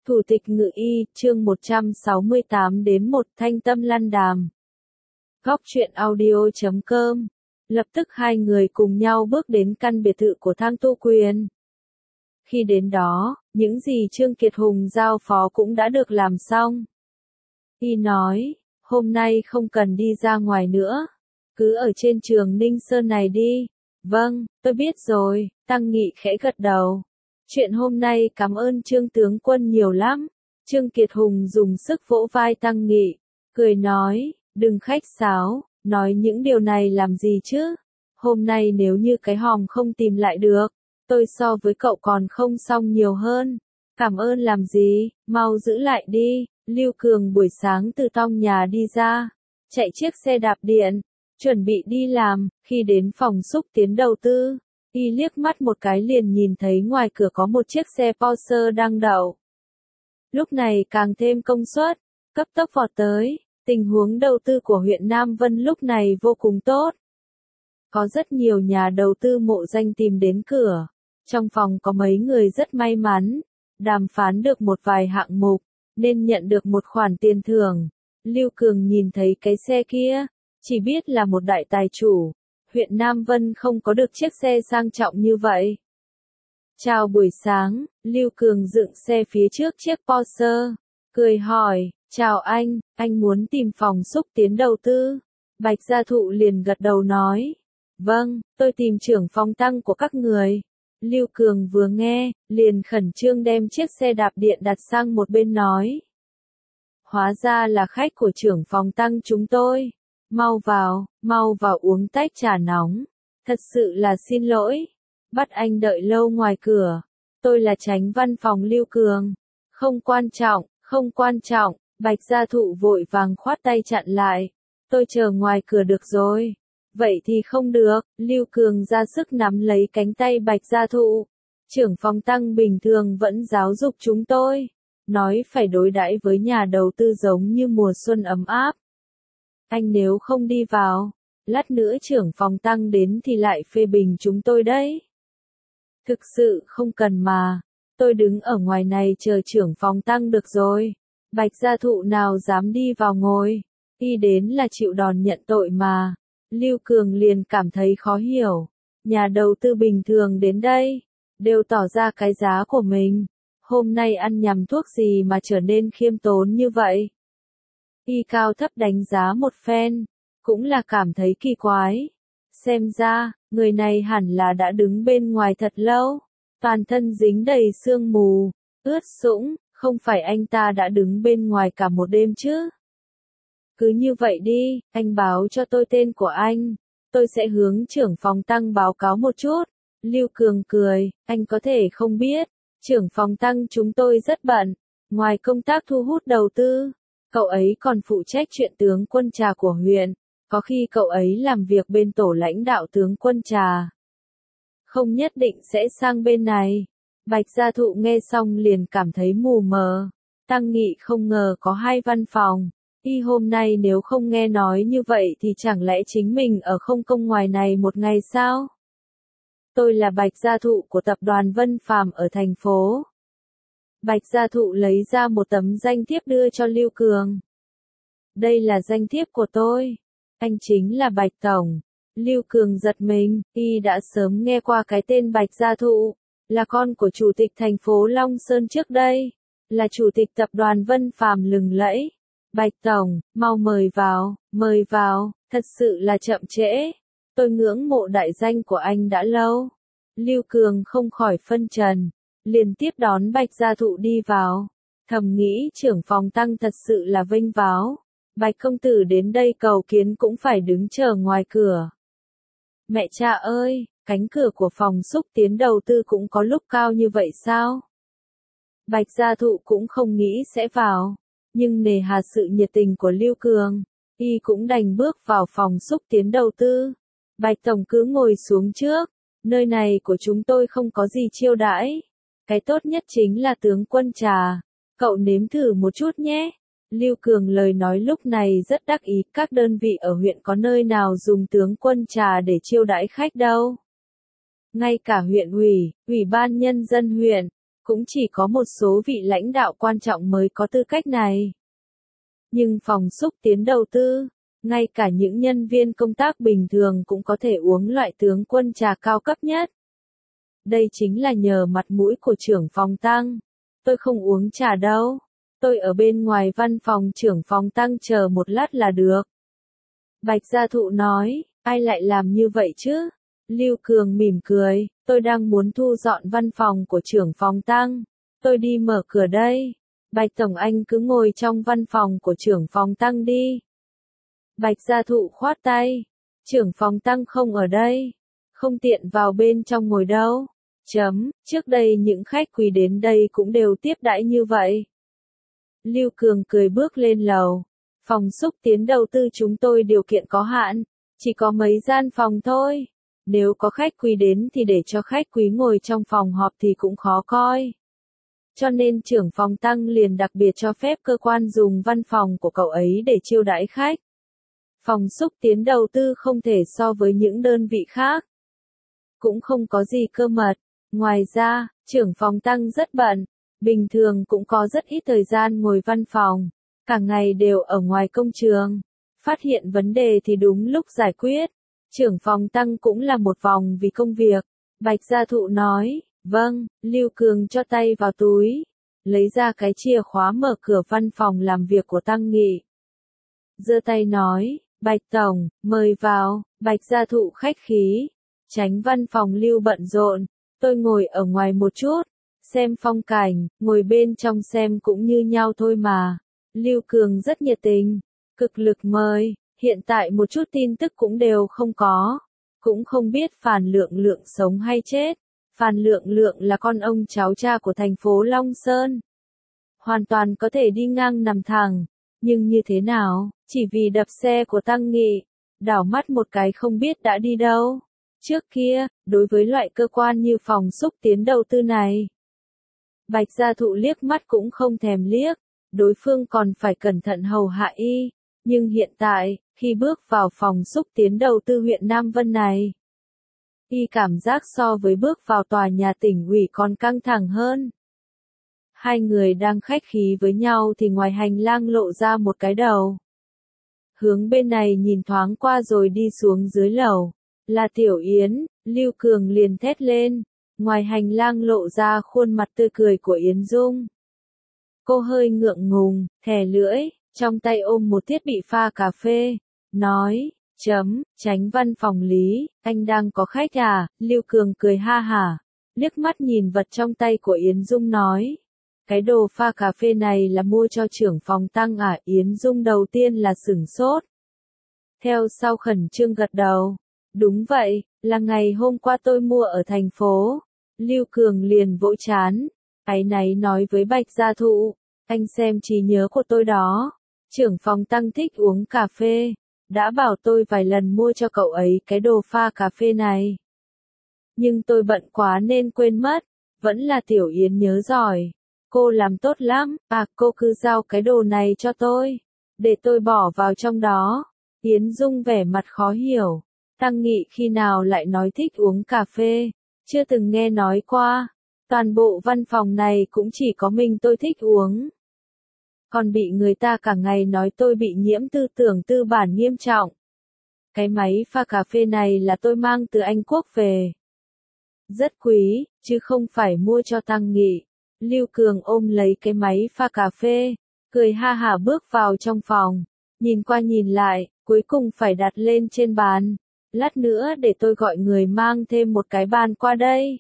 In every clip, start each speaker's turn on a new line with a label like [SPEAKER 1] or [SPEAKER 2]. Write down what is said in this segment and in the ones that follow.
[SPEAKER 1] Thủ tịch Ngự Y, chương 168 đến 1 Thanh Tâm Lăn Đàm. Góc truyện audio.com. Lập tức hai người cùng nhau bước đến căn biệt thự của Thang Tu Quyền. Khi đến đó, những gì Trương Kiệt Hùng giao phó cũng đã được làm xong. Y nói, hôm nay không cần đi ra ngoài nữa, cứ ở trên Trường Ninh Sơn này đi. Vâng, tôi biết rồi, Tăng Nghị khẽ gật đầu. Chuyện hôm nay cảm ơn Trương tướng quân nhiều lắm. Trương Kiệt Hùng dùng sức vỗ vai Tăng Nghị, cười nói, đừng khách sáo, nói những điều này làm gì chứ. Hôm nay nếu như cái hòm không tìm lại được, tôi so với cậu còn không xong nhiều hơn. Cảm ơn làm gì, mau giữ lại đi. Lưu Cường buổi sáng từ trong nhà đi ra, chạy chiếc xe đạp điện, chuẩn bị đi làm. Khi đến phòng xúc tiến đầu tư, y liếc mắt một cái liền nhìn thấy ngoài cửa có một chiếc xe Porsche đang đậu. Lúc này càng thêm công suất, cấp tốc vọt tới. Tình huống đầu tư của huyện Nam Vân lúc này vô cùng tốt. Có rất nhiều nhà đầu tư mộ danh tìm đến cửa. Trong phòng có mấy người rất may mắn, đàm phán được một vài hạng mục, nên nhận được một khoản tiền thưởng. Lưu Cường nhìn thấy cái xe kia, chỉ biết là một đại tài chủ. Huyện Nam Vân không có được chiếc xe sang trọng như vậy. Chào buổi sáng, Lưu Cường dựng xe phía trước chiếc Porsche, cười hỏi, chào anh muốn tìm phòng xúc tiến đầu tư. Bạch Gia Thụ liền gật đầu nói, vâng, tôi tìm trưởng phòng Tăng của các người. Lưu Cường vừa nghe, liền khẩn trương đem chiếc xe đạp điện đặt sang một bên nói. Hóa ra là khách của trưởng phòng Tăng chúng tôi. Mau vào uống tách trà nóng. Thật sự là xin lỗi. Bắt anh đợi lâu ngoài cửa. Tôi là Chánh Văn phòng Lưu Cường. Không quan trọng. Bạch Gia Thụ vội vàng khoát tay chặn lại. Tôi chờ ngoài cửa được rồi. Vậy thì không được. Lưu Cường ra sức nắm lấy cánh tay Bạch Gia Thụ. Trưởng phòng Tăng bình thường vẫn giáo dục chúng tôi. Nói phải đối đãi với nhà đầu tư giống như mùa xuân ấm áp. Anh nếu không đi vào, lát nữa trưởng phòng Tăng đến thì lại phê bình chúng tôi đấy. Thực sự không cần mà, tôi đứng ở ngoài này chờ trưởng phòng Tăng được rồi. Bạch Gia Thụ nào dám đi vào ngồi, y đến là chịu đòn nhận tội mà. Lưu Cường liền cảm thấy khó hiểu, nhà đầu tư bình thường đến đây, đều tỏ ra cái giá của mình. Hôm nay ăn nhầm thuốc gì mà trở nên khiêm tốn như vậy? Y cao thấp đánh giá một phen, cũng là cảm thấy kỳ quái. Xem ra, người này hẳn là đã đứng bên ngoài thật lâu, toàn thân dính đầy sương mù, ướt sũng, không phải anh ta đã đứng bên ngoài cả một đêm chứ? Cứ như vậy đi, anh báo cho tôi tên của anh, tôi sẽ hướng trưởng phòng Tăng báo cáo một chút. Lưu Cường cười, anh có thể không biết, trưởng phòng Tăng chúng tôi rất bận, ngoài công tác thu hút đầu tư, cậu ấy còn phụ trách chuyện tướng quân trà của huyện, có khi cậu ấy làm việc bên tổ lãnh đạo tướng quân trà. Không nhất định sẽ sang bên này. Bạch Gia Thụ nghe xong liền cảm thấy mù mờ. Tăng Nghị không ngờ có hai văn phòng. Y hôm nay nếu không nghe nói như vậy thì chẳng lẽ chính mình ở không công ngoài này một ngày sao? Tôi là Bạch Gia Thụ của tập đoàn Vân Phàm ở thành phố. Bạch Gia Thụ lấy ra một tấm danh thiếp đưa cho Lưu Cường. Đây là danh thiếp của tôi. Anh chính là Bạch Tổng. Lưu Cường giật mình, y đã sớm nghe qua cái tên Bạch Gia Thụ, là con của chủ tịch thành phố Long Sơn trước đây, là chủ tịch tập đoàn Vân Phàm lừng lẫy. Bạch Tổng, mau mời vào, thật sự là chậm trễ. Tôi ngưỡng mộ đại danh của anh đã lâu. Lưu Cường không khỏi phân trần, liền tiếp đón Bạch Gia Thụ đi vào. Thầm nghĩ trưởng phòng Tăng thật sự là vênh váo. Bạch công tử đến đây cầu kiến cũng phải đứng chờ ngoài cửa. Mẹ cha ơi, cánh cửa của phòng xúc tiến đầu tư cũng có lúc cao như vậy sao? Bạch Gia Thụ cũng không nghĩ sẽ vào, nhưng nề hà sự nhiệt tình của Lưu Cường, y cũng đành bước vào phòng xúc tiến đầu tư. Bạch Tổng cứ ngồi xuống trước, nơi này của chúng tôi không có gì chiêu đãi. Cái tốt nhất chính là tướng quân trà, cậu nếm thử một chút nhé. Lưu Cường lời nói lúc này rất đắc ý, các đơn vị ở huyện có nơi nào dùng tướng quân trà để chiêu đãi khách đâu. Ngay cả huyện ủy, ủy ban nhân dân huyện, Cũng chỉ có một số vị lãnh đạo quan trọng mới có tư cách này. Nhưng phòng xúc tiến đầu tư, ngay cả những nhân viên công tác bình thường cũng có thể uống loại tướng quân trà cao cấp nhất. Đây chính là nhờ mặt mũi của trưởng phòng Tăng. Tôi không uống trà đâu. Tôi ở bên ngoài văn phòng trưởng phòng Tăng chờ một lát là được. Bạch Gia Thụ nói, ai lại làm như vậy chứ? Lưu Cường mỉm cười, tôi đang muốn thu dọn văn phòng của trưởng phòng Tăng. Tôi đi mở cửa đây. Bạch Tổng Anh cứ ngồi trong văn phòng của trưởng phòng Tăng đi. Bạch Gia Thụ khoát tay. Trưởng phòng Tăng không ở đây. Không tiện vào bên trong ngồi đâu. Trước đây những khách quý đến đây cũng đều tiếp đãi như vậy. Lưu Cường cười bước lên lầu. Phòng xúc tiến đầu tư chúng tôi điều kiện có hạn. Chỉ có mấy gian phòng thôi. Nếu có khách quý đến thì để cho khách quý ngồi trong phòng họp thì cũng khó coi. Cho nên trưởng phòng Tăng liền đặc biệt cho phép cơ quan dùng văn phòng của cậu ấy để chiêu đãi khách. Phòng xúc tiến đầu tư không thể so với những đơn vị khác. Cũng không có gì cơ mật. Ngoài ra, trưởng phòng Tăng rất bận. Bình thường cũng có rất ít thời gian ngồi văn phòng. Cả ngày đều ở ngoài công trường. Phát hiện vấn đề thì đúng lúc giải quyết. Trưởng phòng Tăng cũng là một vòng vì công việc. Bạch Gia Thụ nói, vâng, Lưu Cường cho tay vào túi. Lấy ra cái chìa khóa mở cửa văn phòng làm việc của Tăng Nghị. Giơ tay nói, Bạch Tổng, mời vào. Bạch Gia Thụ khách khí. Chánh văn phòng Lưu bận rộn. Tôi ngồi ở ngoài một chút. Xem phong cảnh, ngồi bên trong xem cũng như nhau thôi mà. Lưu Cường rất nhiệt tình. Cực lực mời. Hiện tại một chút tin tức cũng đều không có. Cũng không biết Phàn Lượng Lượng sống hay chết. Phàn Lượng Lượng là con ông cháu cha của thành phố Long Sơn. Hoàn toàn có thể đi ngang nằm thẳng. Nhưng như thế nào, chỉ vì đập xe của Tăng Nghị. Đảo mắt một cái không biết đã đi đâu. Trước kia, đối với loại cơ quan như phòng xúc tiến đầu tư này, Bạch Gia Thụ liếc mắt cũng không thèm liếc. Đối phương còn phải cẩn thận hầu hạ y. Nhưng hiện tại, khi bước vào phòng xúc tiến đầu tư huyện Nam Vân này, y cảm giác so với bước vào tòa nhà tỉnh ủy còn căng thẳng hơn. Hai người đang khách khí với nhau thì ngoài hành lang lộ ra một cái đầu. Hướng bên này nhìn thoáng qua rồi đi xuống dưới lầu. Là Tiểu Yến. Lưu Cường liền thét lên. Ngoài hành lang lộ ra khuôn mặt tươi cười của Yến Dung. Cô hơi ngượng ngùng, thè lưỡi, trong tay ôm một thiết bị pha cà phê. Nói, Chánh văn phòng Lý, anh đang có khách à? Lưu Cường cười ha hả. Liếc mắt nhìn vật trong tay của Yến Dung nói. Cái đồ pha cà phê này là mua cho trưởng phòng Tăng à? Yến Dung đầu tiên là sửng sốt. Theo sau khẩn trương gật đầu. Đúng vậy, là ngày hôm qua tôi mua ở thành phố. Lưu Cường liền vỗ chán. Áy náy nói với Bạch Gia Thụ. Anh xem trí nhớ của tôi đó. Trưởng phòng Tăng thích uống cà phê. Đã bảo tôi vài lần mua cho cậu ấy cái đồ pha cà phê này. Nhưng tôi bận quá nên quên mất. Vẫn là Tiểu Yến nhớ giỏi. Cô làm tốt lắm. À, cô cứ giao cái đồ này cho tôi. Để tôi bỏ vào trong đó. Yến Dung vẻ mặt khó hiểu. Tăng Nghị khi nào lại nói thích uống cà phê. Chưa từng nghe nói qua. Toàn bộ văn phòng này cũng chỉ có mình tôi thích uống. Còn bị người ta cả ngày nói tôi bị nhiễm tư tưởng tư bản nghiêm trọng. Cái máy pha cà phê này là tôi mang từ Anh Quốc về. Rất quý, chứ không phải mua cho Tăng Nghị. Lưu Cường ôm lấy cái máy pha cà phê, cười ha hả bước vào trong phòng. Nhìn qua nhìn lại, cuối cùng phải đặt lên trên bàn. Lát nữa để tôi gọi người mang thêm một cái bàn qua đây.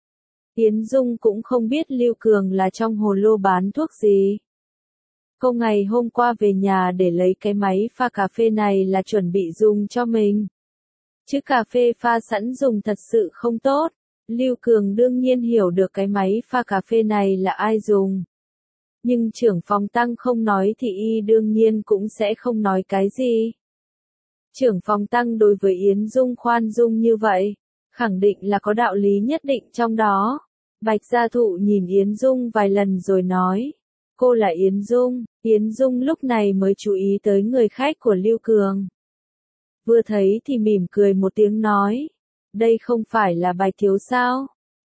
[SPEAKER 1] Yến Dung cũng không biết Lưu Cường là trong hồ lô bán thuốc gì. Cô ngày hôm qua về nhà để lấy cái máy pha cà phê này là chuẩn bị dùng cho mình. Chứ cà phê pha sẵn dùng thật sự không tốt. Lưu Cường đương nhiên hiểu được cái máy pha cà phê này là ai dùng. Nhưng trưởng phòng Tăng không nói thì y đương nhiên cũng sẽ không nói cái gì. Trưởng phòng Tăng đối với Yến Dung khoan dung như vậy, khẳng định là có đạo lý nhất định trong đó. Bạch Gia Thụ nhìn Yến Dung vài lần rồi nói. Cô là Yến Dung. Yến Dung lúc này mới chú ý tới người khách của Lưu Cường. Vừa thấy thì mỉm cười một tiếng nói. Đây không phải là Bạch Thiếu sao?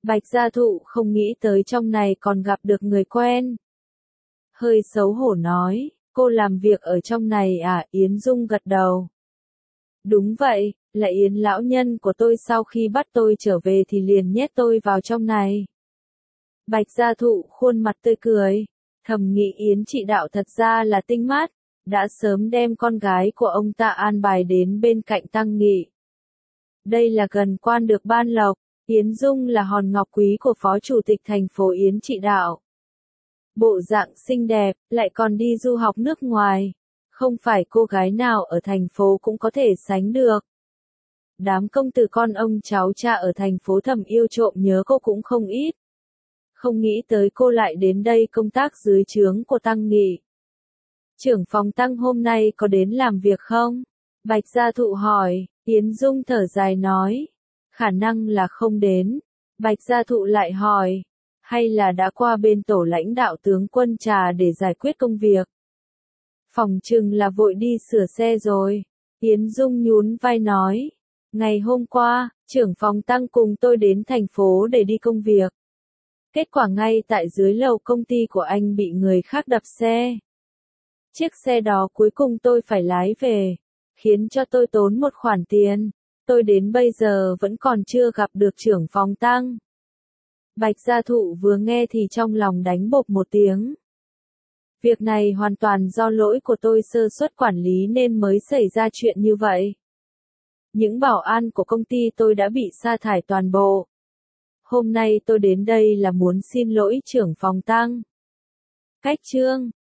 [SPEAKER 1] Bạch Gia Thụ không nghĩ tới trong này còn gặp được người quen. Hơi xấu hổ nói, cô làm việc ở trong này à? Yến Dung gật đầu. Đúng vậy, là Yến lão nhân của tôi, sau khi bắt tôi trở về thì liền nhét tôi vào trong này. Bạch Gia Thụ khuôn mặt tươi cười, thầm nghĩ Yến chị Đạo thật ra là tinh mắt, đã sớm đem con gái của ông ta an bài đến bên cạnh Tăng Nghị. Đây là gần quan được ban lộc, Yến Dung là hòn ngọc quý của Phó Chủ tịch thành phố Yến chị Đạo. Bộ dạng xinh đẹp, lại còn đi du học nước ngoài, không phải cô gái nào ở thành phố cũng có thể sánh được. Đám công tử con ông cháu cha ở thành phố thầm yêu trộm nhớ cô cũng không ít. Không nghĩ tới cô lại đến đây công tác dưới trướng của Tăng Nghị. Trưởng phòng Tăng hôm nay có đến làm việc không? Bạch Gia Thụ hỏi, Yến Dung thở dài nói, khả năng là không đến. Bạch Gia Thụ lại hỏi, hay là đã qua bên tổ lãnh đạo tướng quân Trà để giải quyết công việc? Phòng chừng là vội đi sửa xe rồi. Yến Dung nhún vai nói, ngày hôm qua, trưởng phòng Tăng cùng tôi đến thành phố để đi công việc. Kết quả ngay tại dưới lầu công ty của anh bị người khác đập xe. Chiếc xe đó cuối cùng tôi phải lái về, khiến cho tôi tốn một khoản tiền. Tôi đến bây giờ vẫn còn chưa gặp được trưởng phòng Tăng. Bạch Gia Thụ vừa nghe thì trong lòng đánh bộp một tiếng. Việc này hoàn toàn do lỗi của tôi sơ suất quản lý nên mới xảy ra chuyện như vậy. Những bảo an của công ty tôi đã bị sa thải toàn bộ. Hôm nay tôi đến đây là muốn xin lỗi trưởng phòng Tăng. Cách chương